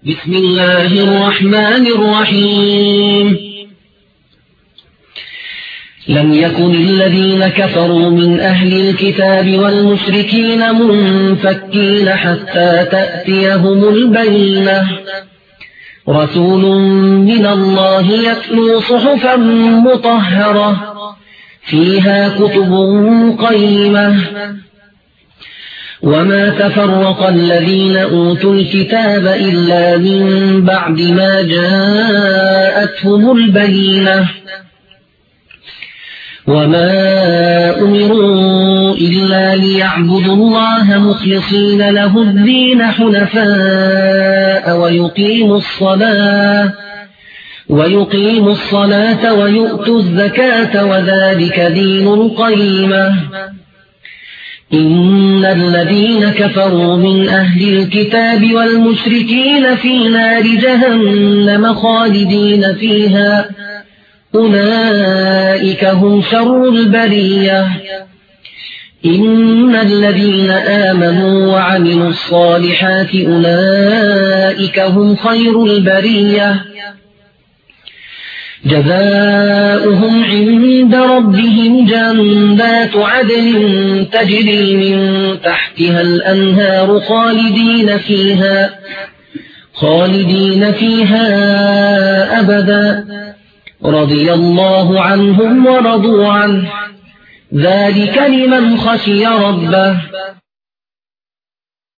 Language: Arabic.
بسم الله الرحمن الرحيم لم يكن الذين كفروا من أهل الكتاب والمشركين منفكين حتى تأتيهم البينة رسول من الله يتلو صحفا مطهرة فيها كتب قيمة وما تفرق الذين أوتوا الكتاب إلا من بعد ما جاءتهم البينة وما أمروا إلا ليعبدوا الله مخلصين له الدين حنفاء ويقيموا الصلاة ويؤتوا الزكاة وذلك دين القيمة إن الذين كفروا من أهل الكتاب والمشركين في نار جهنم خالدين فيها أولئك هم شر البرية إن الذين آمنوا وعملوا الصالحات أولئك هم خير البرية جزاؤهم عند ربهم جنات عدن تجري من تحتها الأنهار خالدين فيها أبدا رضي الله عنهم ورضوا عنه ذلك لمن خشي ربه